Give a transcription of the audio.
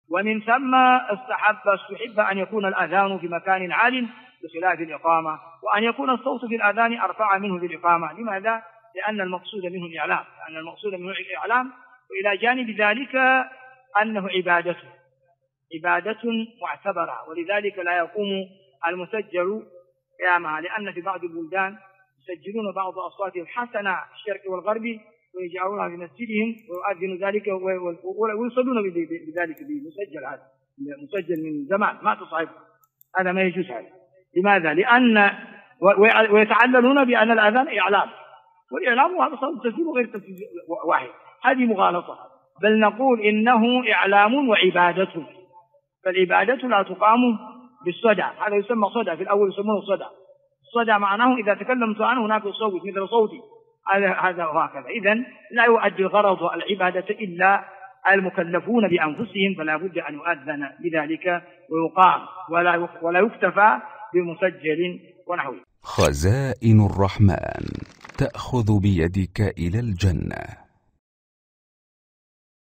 ومن ثم استحب أن يكون الأذان في مكان عال بخلاف الإقامة، وأن يكون الصوت في الأذان أرفع منه في الإقامة. لماذا؟ لأن المقصود منه الإعلام، وإلى جانب ذلك أنه عبادة معتبرة، ولذلك لا يقوم المسجل قيامها، لأن في بعض البلدان يسجلون بعض أصواتهم حسنة الشرق والغرب ويجعلونها في مسجدهم ويؤذن ذلك ويصلون بذلك بمسجل. هذا مسجل من زمان ما تصعب، هذا ما يجوز. هذا لماذا؟ لأن ويتعللون بأن الأذان إعلام، والإعلام هذا صار تسجيل غير تسجيل واحد، هذه مغالطة. بل نقول إنه إعلام وعبادة، فالعبادة لا تقام بالصدى، هذا يسمى صدى، في الأول يسمونه صدى. الصدى معناه إذا تكلمت عنه هناك صوت مثل صوتي، هذا وهكذا. إذن لا يؤدي الغرض العبادة إلا المكلفون بأنفسهم، فلا بد أن يؤذن بذلك ويقام، ولا يكتفى بمسجل ونحوه. خزائن الرحمن تأخذ بيدك إلى الجنة.